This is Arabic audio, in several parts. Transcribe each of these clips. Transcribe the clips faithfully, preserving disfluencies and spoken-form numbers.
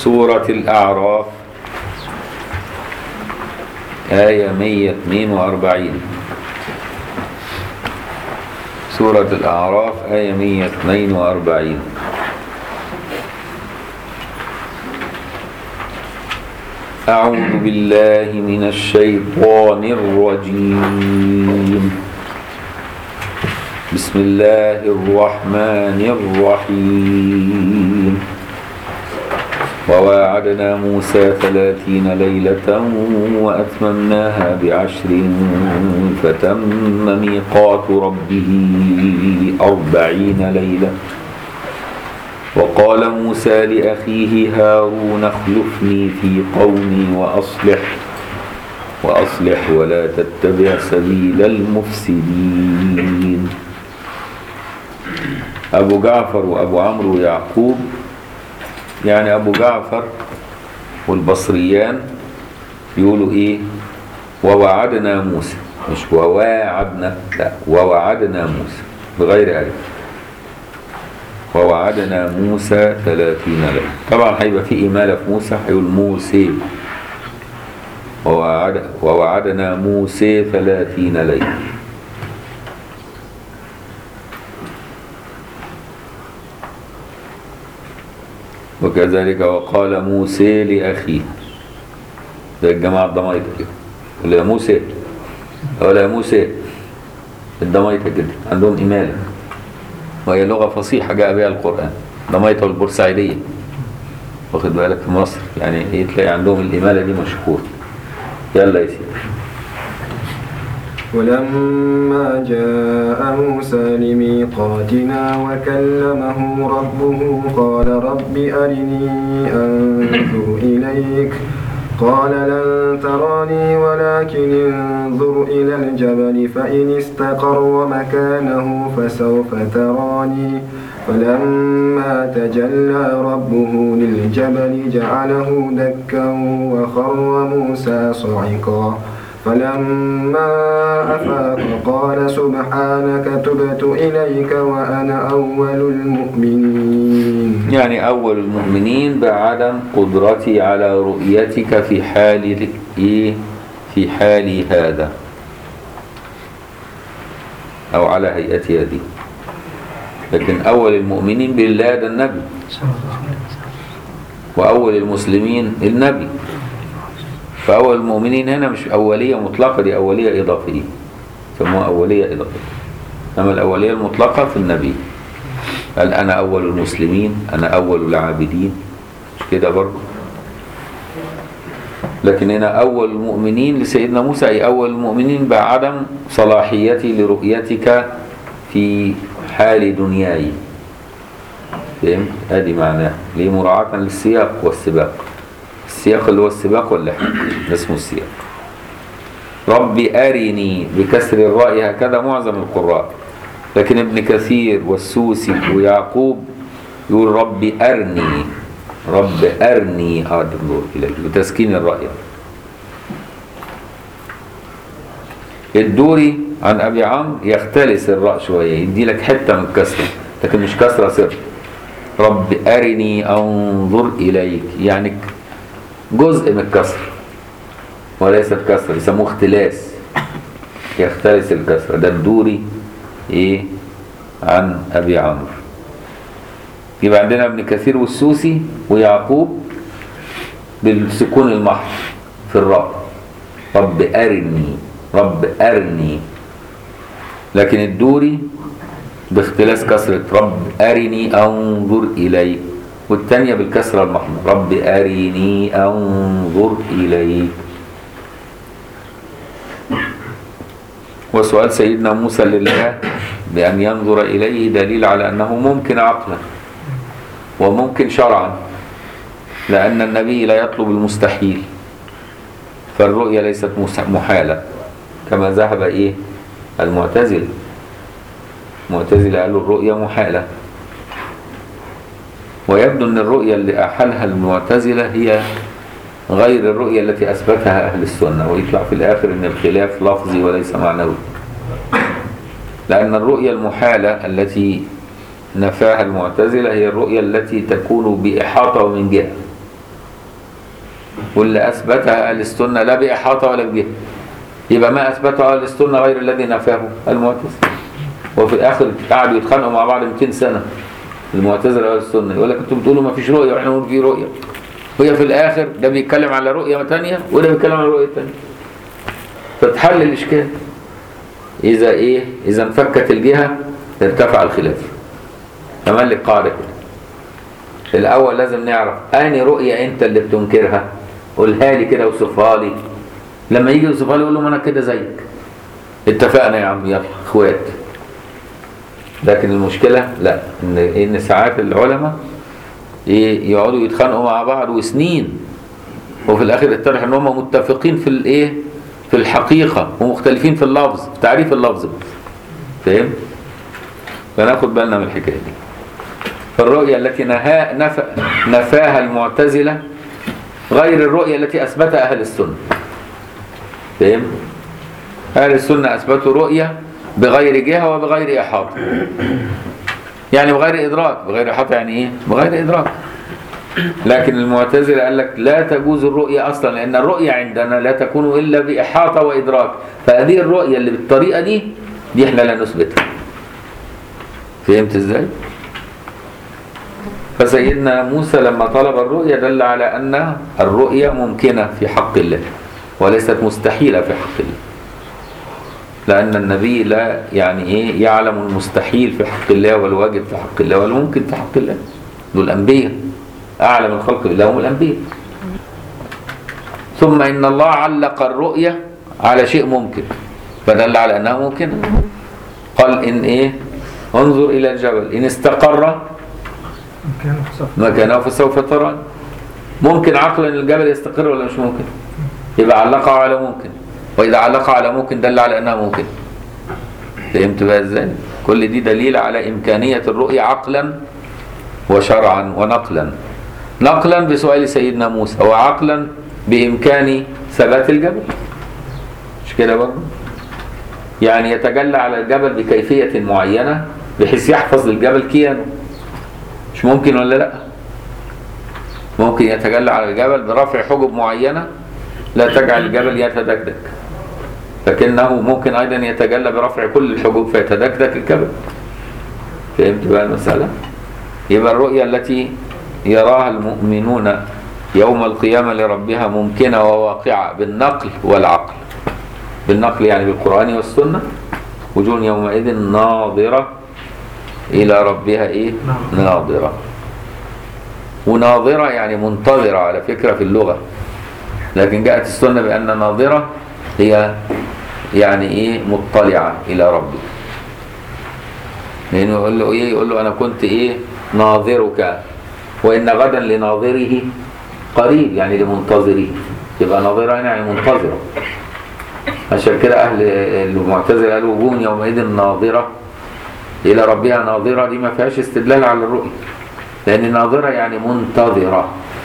سورة الأعراف آية مية واثنين وأربعين. سورة الأعراف آية مية واثنين وأربعين. أعوذ بالله من الشيطان الرجيم. بسم الله الرحمن الرحيم. وواعدنا موسى ثلاثين ليلة وأتممناها بعشر فتم ميقات ربه أربعين ليلة. وقال موسى لأخيه هارون اخلفني في قومي وأصلح وأصلح ولا تتبع سبيل المفسدين. أبو جعفر وأبو عمرو ويعقوب، يعني أبو جعفر والبصريان يقولوا إيه؟ ووعدنا موسى، مش وواعدنا، لا، ووعدنا موسى بغير ألف. ووعدنا موسى ثلاثين ليلة. طبعا هيبقى في إمالة في موسى، هيقول موسى. ووعد ووعدنا موسى ثلاثين ليلة. وكذلك وقال موسى لأخيه، زي الجماعة الضمائر كده، ولا يا موسى ولا يا موسى، الضمائر كده عندهم إمالة، وهي لغة فصيحة جاء بها القرآن. ضمائر البورسعيدية، واخد بالك، في مصر يعني ايه، تلاقي عندهم الإمالة دي مشهور. يلا يا سيدي. ولما جاء موسى لميقاتنا وكلمه ربه قال رب أرني أنظر إليك قال لن تراني ولكن انظر إلى الجبل فإن استقر مكانه فسوف تراني فلما تجلى ربه للجبل جعله دكا وخر موسى صعقا فلما أفاق قال سبحانك تبت إليك وأنا أول المؤمنين. يعني أول المؤمنين بعدم قدرتي على رؤيتك في حال إيه؟ في حالي هذا، أو على هيئتي هذه. لكن أول المؤمنين بالله ده النبي، وأول المسلمين النبي. فأول المؤمنين هنا مش أولية مطلقة، دي أولية إضافية، سموها أولية إضافية. أما الأولية المطلقة في النبي، قال أنا أول المسلمين، أنا أول العابدين، مش كده برضه. لكن هنا أول المؤمنين لسيدنا موسى، أي أول المؤمنين بعدم صلاحيتي لرؤيتك في حال دنياي. فهمت؟ هذه معناها ليه؟ مراعاة للسياق والسباق. السياق اللي هو السباق واللحق، ده اسمه السياق. رب أرني بكسر الراء، هكذا معظم القراء. لكن ابن كثير والسوسي ويعقوب يقول رب أرني، رب أرني أنظر إليك بتسكين الراء. الدوري عن أبي عمرو يختلس الراء شوية، يدي لك حتة من الكسرة، لكن مش كسرة صرف. رب أرني أنظر إليك، يعني جزء من الكسر وليس الكسر، يسموه اختلاس، يختلس الكسر. ده الدوري ايه عن ابي عمرو. يبقى عندنا ابن كثير والسوسي ويعقوب بالسكون المحض في الراء، رب أرني، رب أرني. لكن الدوري باختلاس كسرة رب أرني أنظر إليك، والثانية بالكسرة المحضة رب أرني أنظر إليك. وسؤال سيدنا موسى لله بأن ينظر إليه دليل على أنه ممكن عقلا وممكن شرعا، لأن النبي لا يطلب المستحيل، فالرؤية ليست محالة كما ذهب إيه المعتزلة. المعتزلة قالوا الرؤية محالة، ويبدو أن الرؤية اللي أحالها المعتزلة هي غير الرؤية التي أثبتها أهل السنة، ويطلع في الآخر أن الخلاف لفظي وليس معنوي. لأن الرؤية المحالة التي نفاها المعتزلة هي الرؤية التي تكون بإحاطة من جهة، واللي أثبتها أهل السنة لا بإحاطة ولا بجهة. يبقى ما أثبته أهل السنة غير الذي نفاه المعتزلة. وفي الآخر قعدوا يتخانقوا مع بعض مئتين سنة المعتزلة وأهل السنة، يقول لك أنتوا بتقولوا ما فيش رؤية وإحنا نقول في رؤية. وهي في الآخر ده بيتكلم على رؤية ثانية وده بيتكلم على رؤية ثانية. فتحل الإشكال. إذا إيه؟ إذا انفكت الجهة ارتفع الخلاف. كمان لك قاعدة كده. الأول لازم نعرف أني رؤية أنت اللي بتنكرها، قولها لي كده وصفها لي. لما يجي يوصفها لي يقول له ما أنا كده زيك. اتفقنا يا عم يلا إخوات. لكن المشكلة لا، إن إن ساعات العلماء يقعدوا يتخانقوا مع بعض وسنين وفي الآخر يتضح إن هم متفقين في الإيه؟ في الحقيقة ومختلفين في اللفظ، في تعريف اللفظ. فاهم؟ فناخد بالنا من الحكاية دي. فالرؤية التي نها نف... نفاها المعتزلة غير الرؤية التي أثبتها أهل السنة. فاهم؟ أهل السنة أثبتوا رؤية بغير جهة وبغير إحاطة. يعني بغير إدراك، بغير إحاطة يعني إيه؟ بغير إدراك. لكن المعتزلة قال لك لا تجوز الرؤية أصلا، لأن الرؤية عندنا لا تكون إلا بإحاطة وإدراك. فهذه الرؤية اللي بالطريقة دي دي إحنا لا نثبتها. فهمت إزاي؟ فسيدنا موسى لما طلب الرؤية دل على أن الرؤية ممكنة في حق الله وليست مستحيلة في حق الله، لأن النبي لا يعني إيه يعلم المستحيل في حق الله والواجب في حق الله والممكن في حق الله. دول الأنبياء، أعلم الخلق بالله هم الأنبياء. ثم إن الله علق الرؤية على شيء ممكن فدل على أنها ممكنة. قال إن إيه انظر إلى الجبل إن استقر مكانه فسوف تراني. ممكن عقلا ان الجبل يستقر ولا مش ممكن؟ يبقى علقه على ممكن، واذا علقه على ممكن دل على انها ممكن. فهمت بقى ازاي؟ كل دي دليل على امكانيه الرؤيه عقلا وشرعا ونقلا. نقلا بسؤال سيدنا موسى، وعقلا بامكان ثبات الجبل. مش كده برضه؟ يعني يتجلى على الجبل بكيفيه معينه بحيث يحفظ للجبل كيانه. مش ممكن ولا لا؟ ممكن يتجلى على الجبل برفع حجب معينة لا تجعل الجبل يتدكدك، لكنه ممكن أيضا يتجلى برفع كل الحجب فيتدكدك الجبل. فهمت بقى المسألة؟ يبقى الرؤية التي يراها المؤمنون يوم القيامة لربها ممكنة وواقعة بالنقل والعقل. بالنقل يعني بالقرآن والسنة. وجوه يومئذ ناظرة إلى ربها إيه؟ ناظرة. وناظرة يعني منتظرة على فكرة في اللغة، لكن جاءت السنة بأن ناظرة هي يعني إيه؟ مطلعة إلى ربك. لأنه يقول له إيه؟ يقول له أنا كنت إيه؟ ناظرك وإن غدا لناظره قريب، يعني لمنتظره. يبقى ناظرة يعني منتظرة. عشان كده أهل المعتزلة قالوا وجوه يومئذ ناظرة إلى ربها ناظرة، دي ما فيهاش استدلال على الرؤية، لأن ناظرة يعني منتظرة،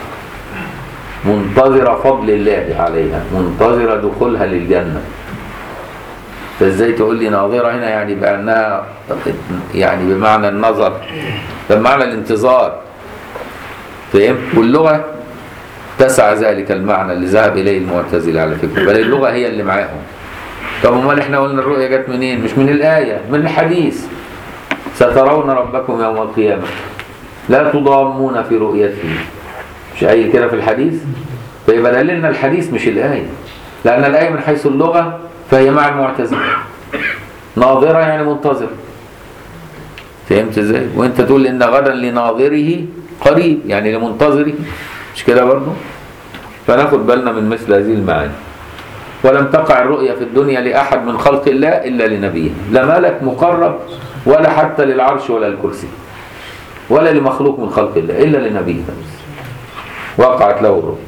منتظرة فضل الله عليها، منتظرة دخولها للجنة. فازاي تقول لي ناظرة هنا يعني بأنها يعني بمعنى النظر، بمعنى الانتظار. فهمت؟ واللغة تسعى ذلك المعنى اللي ذهب إليه المعتزلة على فكرة، بل اللغة هي اللي معاهم. طب امال احنا قلنا الرؤية جت منين؟ مش من الآية، من الحديث. سترون ربكم يوم القيامة لا تضامون في رؤيته. مش قايل كده في الحديث؟ فيبقى دليلنا الحديث مش الآية، لأن الآية من حيث اللغة فهي مع المعتزلة. ناظرة يعني منتظر. فهمت ازاي؟ وانت تقول ان غدا لناظره قريب، يعني لمنتظره. مش كده برضه؟ فناخد بالنا من مثل هذه المعاني. ولم تقع الرؤية في الدنيا لأحد من خلق الله إلا لنبيه، لا ملك مقرب ولا حتى للعرش ولا الكرسي ولا لمخلوق من خلق الله إلا لنبيه وقعت له الرؤية.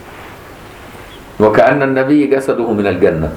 وكأن النبي جسده من الجنة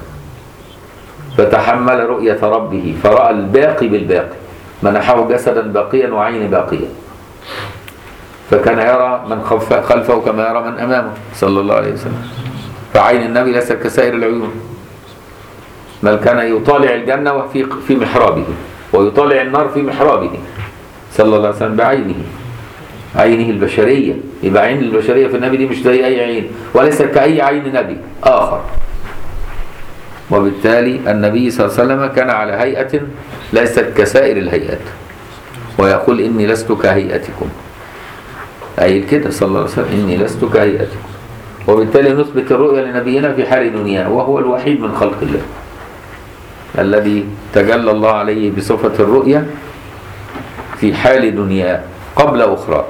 فتحمل رؤية ربه فرأى الباقي بالباقي، منحه جسدا باقيا وعين باقيا، فكان يرى من خلفه كما يرى من أمامه صلى الله عليه وسلم. فعين النبي ليست كسائر العيون، بل كان يطالع الجنة وفي في محرابه ويطالع النار في محرابه صلى الله عليه وسلم بعينه. عينه البشرية، يبقى عين البشرية في النبي دي مش زي أي عين، وليست كأي عين نبي آخر. وبالتالي النبي صلى الله عليه وسلم كان على هيئة ليست كسائر الهيئات، ويقول إني لست كهيئتكم، أي كده صلى الله عليه وسلم إني لست كهيئتكم. وبالتالي نثبت الرؤيا لنبينا في حال دنياه، وهو الوحيد من خلق الله الذي تجلى الله عليه بصفة الرؤيا في حال دنياه قبل أخرى.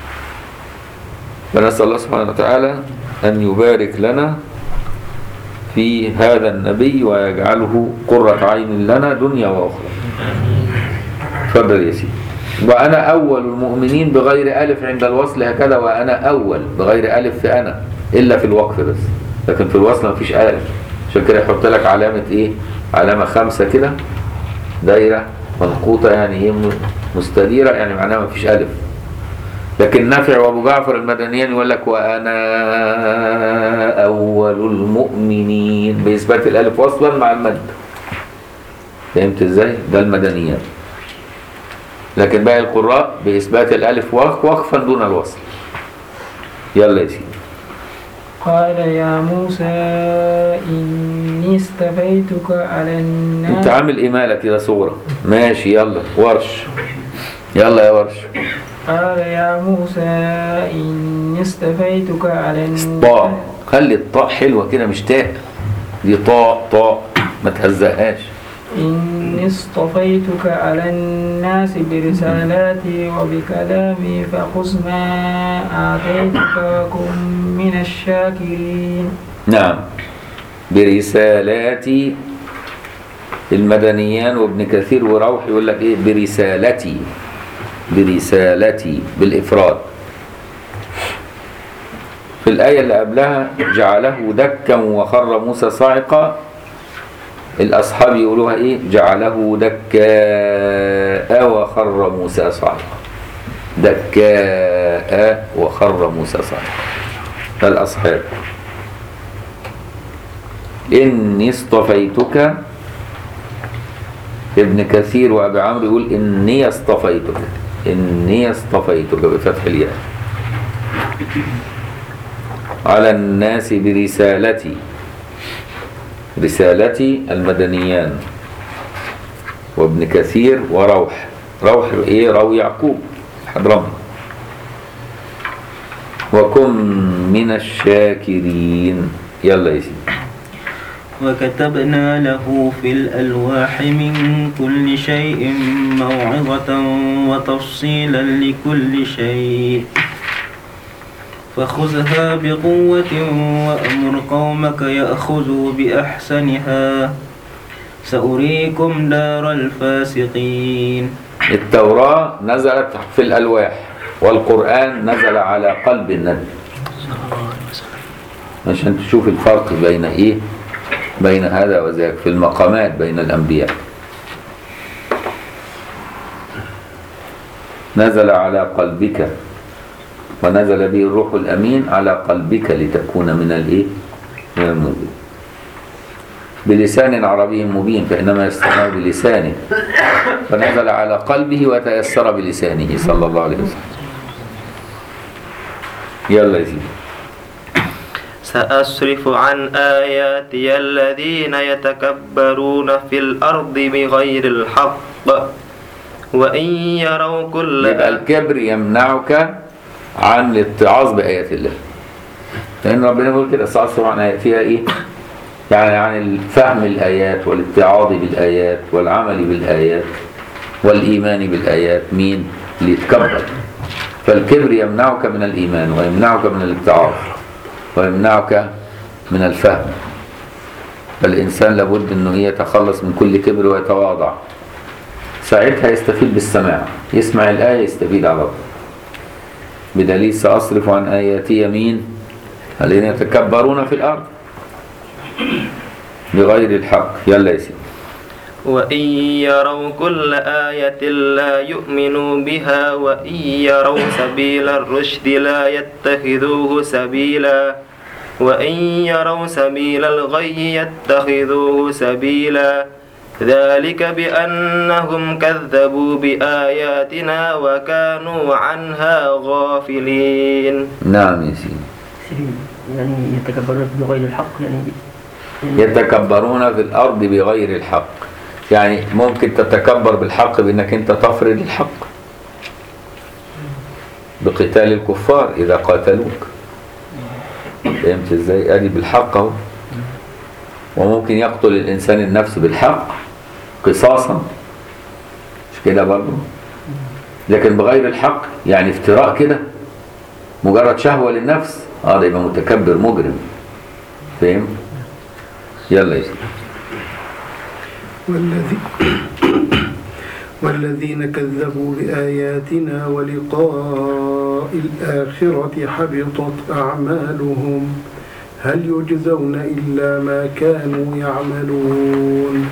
فنسأل الله سبحانه وتعالى أن يبارك لنا في هذا النبي ويجعله قرة عين لنا دنيا وأخرى. تفضل يا سيدي. وأنا أول المؤمنين بغير ألف عند الوصل هكذا، وأنا أول بغير ألف في أنا إلا في الوقف بس، لكن في الوصل ما فيش ألف. عشان كده يحط لك علامة إيه؟ علامة خمسة كده، دايرة منقوطة يعني إيه مستديرة، يعني معناها ما فيش ألف. لكن نافع وأبو جعفر المدنيان يقول لك وأنا أول المؤمنين بإثبات الألف وصلا مع المد. فهمت إزاي؟ ده المدنيان. لكن باقي القراء بإثبات الألف وقفا دون الوصل. يلا يا سيدي. قال يا موسى إني اصطفيتك على الناس. أنت عامل إمالة كده صورة. ماشي يلا ورش. يلا يا ورش. قال يا موسى إني اصطفيتك على الناس. طاء، خلي الطاء حلوة كده مش تاء، دي طاء طاء ما تهزقهاش. إني اصطفيتك على الناس برسالاتي وبكلامي فخذ ما آتيتك وكن من الشاكرين. نعم، برسالاتي. المدنيان وابن كثير وروح يقول لك ايه؟ برسالتي، برسالتي بالإفراد. في الآية اللي قبلها جعله دكا وخر موسى صاعقا، الأصحاب يقولوها إيه؟ جعله دكاء وخر موسى صاعقا. دكاء وخر موسى صاعقا، ده الأصحاب. إني اصطفيتك، ابن كثير وأبي عمرو يقول إني اصطفيتك، إني اصطفيتك بفتح الياء على الناس برسالتي. رسالتي المدنيان وابن كثير وروح. روح ايه؟ روي يعقوب حضرمي. وكن من الشاكرين. يلا يا سيدي. وكتبنا له في الألواح من كل شيء موعظة وتفصيلا لكل شيء فخذها بقوة وأمر قومك يأخذوا بأحسنها سأريكم دار الفاسقين. التوراة نزلت في الألواح، والقرآن نزل على قلب النبي عشان تشوف الفرق بين إيه؟ بين هذا وذاك في المقامات بين الأنبياء. نزل على قلبك ونزل به الروح الأمين على قلبك لتكون من الإيه؟ من المنذرين بلسان عربي مبين، فإنما يستمع بلسانه، فنزل على قلبه وتيسر بلسانه صلى الله عليه وسلم. يلا يا سيدي. سأصرف عن آياتي الذين يتكبرون في الأرض بغير الحق وإن يروا كل. يبقى الكبر يمنعك عن الاتعاظ بآيات الله، لأن ربنا يقول كده سأصرف عن آيات فيها إيه؟ يعني عن فهم الآيات والاتعاظ بالآيات والعمل بالآيات والإيمان بالآيات. مين؟ اللي يتكبر. فالكبر يمنعك من الإيمان ويمنعك من الاتعاظ ويمنعك من الفهم. فالإنسان لابد أنه يتخلص من كل كبر ويتواضع، ساعتها يستفيد بالسماع، يسمع الآية يستفيد على طول. بدليل سأصرف عن آياتي مين؟ الذين يتكبرون في الأرض بغير الحق. يلا يا سيدي. وإن يروا كل آية لا يؤمنوا بها وإن يروا سبيل الرشد لا يتخذوه سبيلا وإن يروا سبيل الغي يتخذوه سبيلا ذلك بأنهم كذبوا بآياتنا وكانوا عنها غافلين. نعم يا سيدي. يعني يتكبرون بغير الحق، يعني يتكبرون في الأرض بغير الحق، يعني ممكن تتكبر بالحق بأنك أنت تفرض الحق بقتال الكفار إذا قاتلوك. فهمت إزاي؟ أدي بالحق أهو. وممكن يقتل الإنسان النفس بالحق قصاصا، مش كده برضه؟ لكن بغير الحق يعني افتراء كده مجرد شهوة للنفس، اه ده يبقى متكبر مجرم. فهم؟ يلا يا سيدي. والذي والذين كذبوا بآياتنا ولقاء الآخرة حبطت أعمالهم هل يجزون إلا ما كانوا يعملون.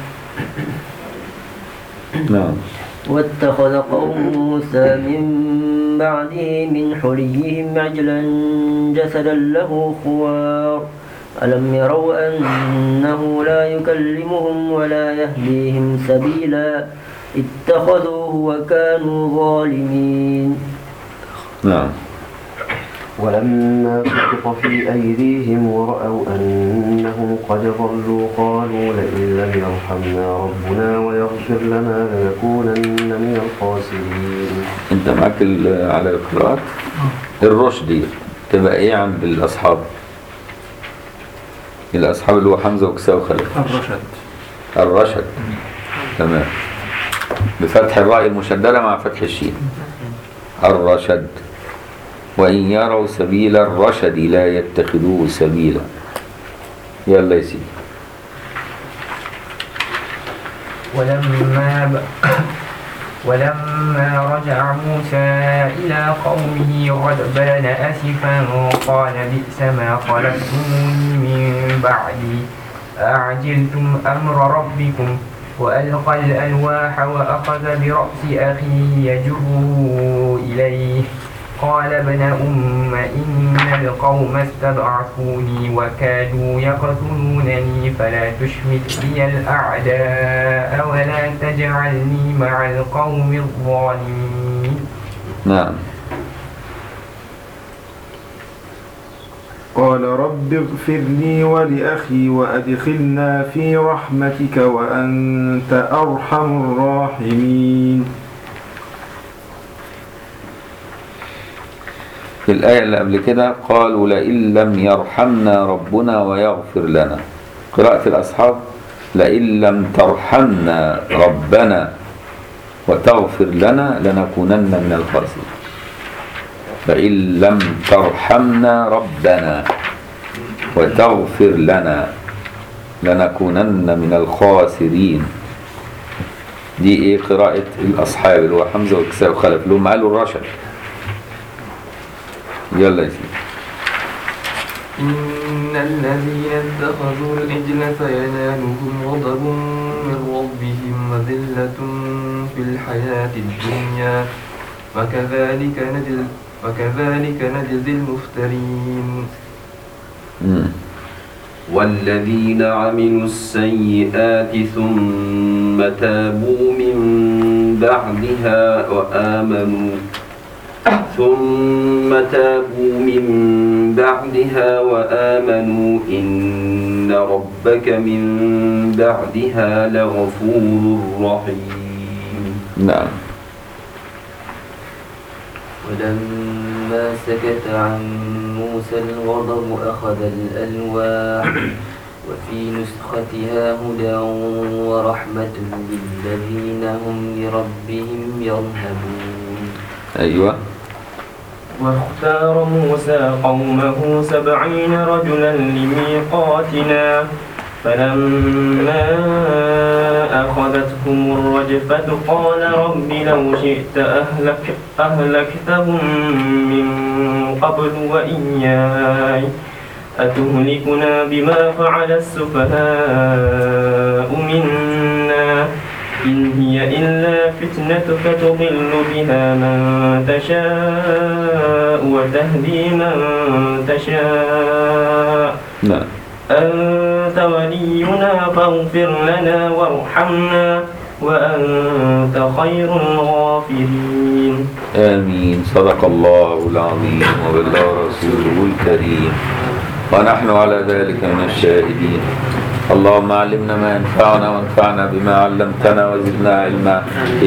نعم. واتخذ قوم موسى من بعده من حليهم عجلا جسدا له خوار ألم يروا أنه لا يكلمهم ولا يهديهم سبيلا اتخذوه وكانوا ظالمين. نعم. ولما سقط في أيديهم ورأوا أنهم قد ضلوا قالوا لئن لم يرحمنا ربنا ويغفر لنا لنكونن من الخاسرين. انت معاك على القراءات الرشدي تبقى ايه عند الأصحاب؟ الأصحاب اللي هو حمزة وكساء وخلف. الرشد. الرشد. تمام. بفتح الراء المشددة مع فتح الشين. الرشد. وإن يروا سبيل الرشد لا يتخذوه سبيلا. يلا يا سيدي. ولما ب... ولما رجع موسى إلى قومه غضبان أسفا قال بئس ما خلفتموني من بعدي أعجلتم أمر ربكم وألقى الألواح وأخذ برأس أخيه يجره إليه قال ابن أم إن القوم استضعفوني وكادوا يقتلونني فلا تشمت بي الأعداء ولا تجعلني مع القوم الظالمين. نعم. قال رب اغفر لي ولأخي وأدخلنا في رحمتك وأنت أرحم الراحمين. في الآية اللي قبل كده قالوا لئن لم يرحمنا ربنا ويغفر لنا. قراءة الأصحاب لئن لم ترحمنا ربنا وتغفر لنا لنكونن من الخاسرين. لئن لم ترحمنا ربنا وتغفر لنا لنكونن من الخاسرين. دي ايه قراءة الأصحاب اللي هو حمزة وكساء وخلف اللي هم قالوا الرشد. يلا يا سيدي. إن الذين اتخذوا العجل فينالهم غضب من ربهم وذلة في الحياة الدنيا وكذلك نجزي وكذلك نجزي المفترين. مم. والذين عملوا السيئات ثم تابوا من بعدها وآمنوا ثم تابوا من بعدها وآمنوا إن ربك من بعدها لغفور رحيم. نعم. ولما سكت عن موسى الغضب أخذ الألواح وفي نسختها هدى ورحمة للذين هم لربهم يرهبون. أيوة. واختار موسى قومه سبعين رجلا لميقاتنا فلما أخذتهم الرجفة قال رب لو شئت أهلك أهلكتهم من قبل وإياي أتهلكنا بما فعل السفهاء منا إن هي إلا فتنتك تضل بها من تشاء وتهدي من تشاء نعم. أنت ولي ولينا فاغفر لنا وارحمنا وأنت خير الغافرين. آمين. صدق الله العظيم وبلغ رسوله الكريم ونحن على ذلك من الشاهدين. اللهم علمنا ما ينفعنا وانفعنا بما علمتنا وزدنا علما.